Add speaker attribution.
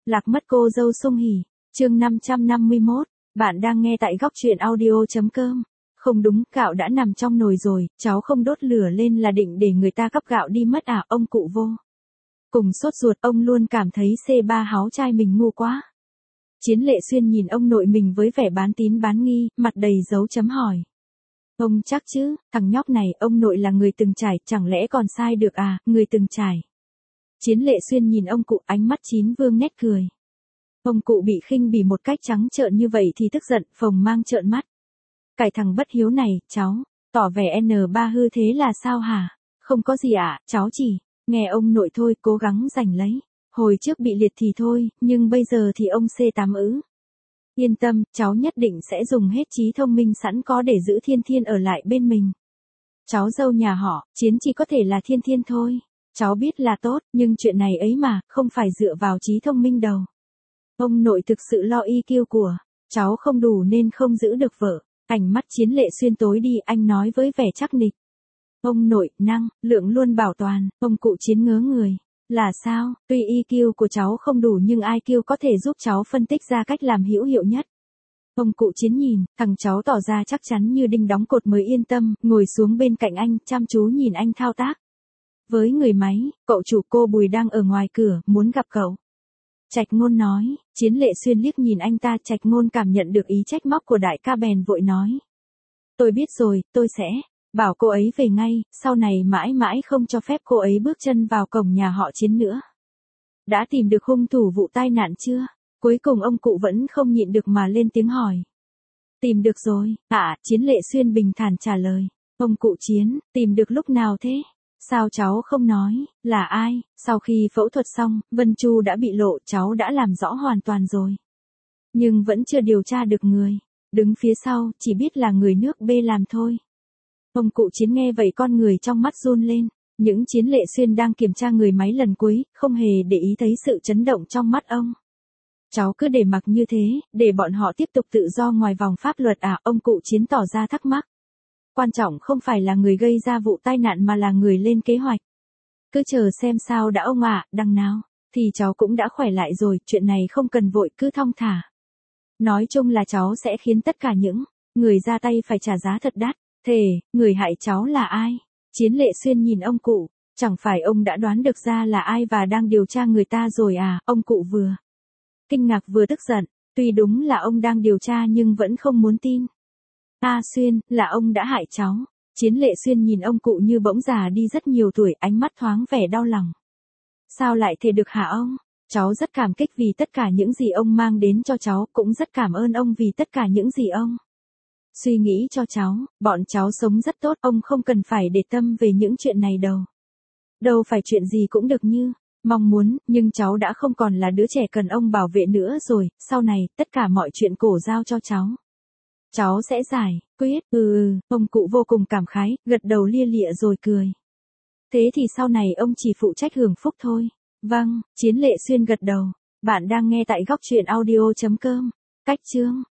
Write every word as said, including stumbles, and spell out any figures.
Speaker 1: Lạc mất cô dâu sung hỉ, chương năm trăm năm mươi mốt, bạn đang nghe tại góc truyện audio.com. Không đúng, gạo đã nằm trong nồi rồi, cháu không đốt lửa lên là định để người ta cắp gạo đi mất à, ông cụ vô. Cùng sốt ruột, ông luôn cảm thấy xê ba háu trai mình ngu quá. Chiến Lệ Xuyên nhìn ông nội mình với vẻ bán tín bán nghi, mặt đầy dấu chấm hỏi. Ông chắc chứ, thằng nhóc này, ông nội là người từng trải, chẳng lẽ còn sai được à, người từng trải. Chiến Lệ Xuyên nhìn ông cụ, ánh mắt chín vương nét cười. Ông cụ bị khinh bỉ một cách trắng trợn như vậy thì tức giận, phồng mang trợn mắt. Cái thằng bất hiếu này, cháu, tỏ vẻ en ba hư thế là sao hả? Không có gì ạ, à, cháu chỉ, nghe ông nội thôi, cố gắng giành lấy. Hồi trước bị liệt thì thôi, nhưng bây giờ thì ông xê tám ứ. Yên tâm, cháu nhất định sẽ dùng hết trí thông minh sẵn có để giữ Thiên Thiên ở lại bên mình. Cháu dâu nhà họ, Chiến chỉ có thể là Thiên Thiên thôi. Cháu biết là tốt, nhưng chuyện này ấy mà, không phải dựa vào trí thông minh đâu. Ông nội thực sự lo i kiu của cháu không đủ nên không giữ được vợ. Ánh mắt Chiến Lệ Xuyên tối đi, anh nói với vẻ chắc nịch. Ông nội, năng, lượng luôn bảo toàn, ông cụ Chiến ngớ người. Là sao, tuy i kiu của cháu không đủ nhưng i kiu có thể giúp cháu phân tích ra cách làm hữu hiệu nhất. Ông cụ Chiến nhìn, thằng cháu tỏ ra chắc chắn như đinh đóng cột mới yên tâm, ngồi xuống bên cạnh anh, chăm chú nhìn anh thao tác. Với người máy, cậu chủ, cô Bùi đang ở ngoài cửa, muốn gặp cậu. Trạch Ngôn nói. Chiến Lệ Xuyên liếc nhìn anh ta, Trạch Ngôn cảm nhận được ý trách móc của đại ca bèn vội nói. Tôi biết rồi, tôi sẽ bảo cô ấy về ngay, sau này mãi mãi không cho phép cô ấy bước chân vào cổng nhà họ Chiến nữa. Đã tìm được hung thủ vụ tai nạn chưa? Cuối cùng ông cụ vẫn không nhịn được mà lên tiếng hỏi. Tìm được rồi, ạ, à, Chiến Lệ Xuyên bình thản trả lời. Ông cụ Chiến, tìm được lúc nào thế? Sao cháu không nói, là ai? Sau khi phẫu thuật xong, Vân Chu đã bị lộ, cháu đã làm rõ hoàn toàn rồi. Nhưng vẫn chưa điều tra được người. Đứng phía sau, chỉ biết là người nước B làm thôi. Ông cụ Chiến nghe vậy con người trong mắt run lên. Những Chiến Lệ Xuyên đang kiểm tra người máy lần cuối, không hề để ý thấy sự chấn động trong mắt ông. Cháu cứ để mặc như thế, để bọn họ tiếp tục tự do ngoài vòng pháp luật à, ông cụ Chiến tỏ ra thắc mắc. Quan trọng không phải là người gây ra vụ tai nạn mà là người lên kế hoạch. Cứ chờ xem sao đã ông ạ, à, đằng nào, thì cháu cũng đã khỏe lại rồi, chuyện này không cần vội, cứ thong thả. Nói chung là cháu sẽ khiến tất cả những người ra tay phải trả giá thật đắt. Thề, người hại cháu là ai? Chiến Lệ Xuyên nhìn ông cụ, chẳng phải ông đã đoán được ra là ai và đang điều tra người ta rồi à, ông cụ vừa kinh ngạc vừa tức giận, tuy đúng là ông đang điều tra nhưng vẫn không muốn tin. A Xuyên, là ông đã hại cháu. Chiến Lệ Xuyên nhìn ông cụ như bỗng già đi rất nhiều tuổi, ánh mắt thoáng vẻ đau lòng. Sao lại thế được hả ông? Cháu rất cảm kích vì tất cả những gì ông mang đến cho cháu, cũng rất cảm ơn ông vì tất cả những gì ông suy nghĩ cho cháu, bọn cháu sống rất tốt, ông không cần phải để tâm về những chuyện này đâu. Đâu phải chuyện gì cũng được như mong muốn, nhưng cháu đã không còn là đứa trẻ cần ông bảo vệ nữa rồi, sau này, tất cả mọi chuyện cổ giao cho cháu. Cháu sẽ giải quyết, ừ ừ, ông cụ vô cùng cảm khái, gật đầu lia lịa rồi cười. Thế thì sau này ông chỉ phụ trách hưởng phúc thôi. Vâng, Chiến Lệ Xuyên gật đầu. Bạn đang nghe tại góc truyện audio.com. Cách chương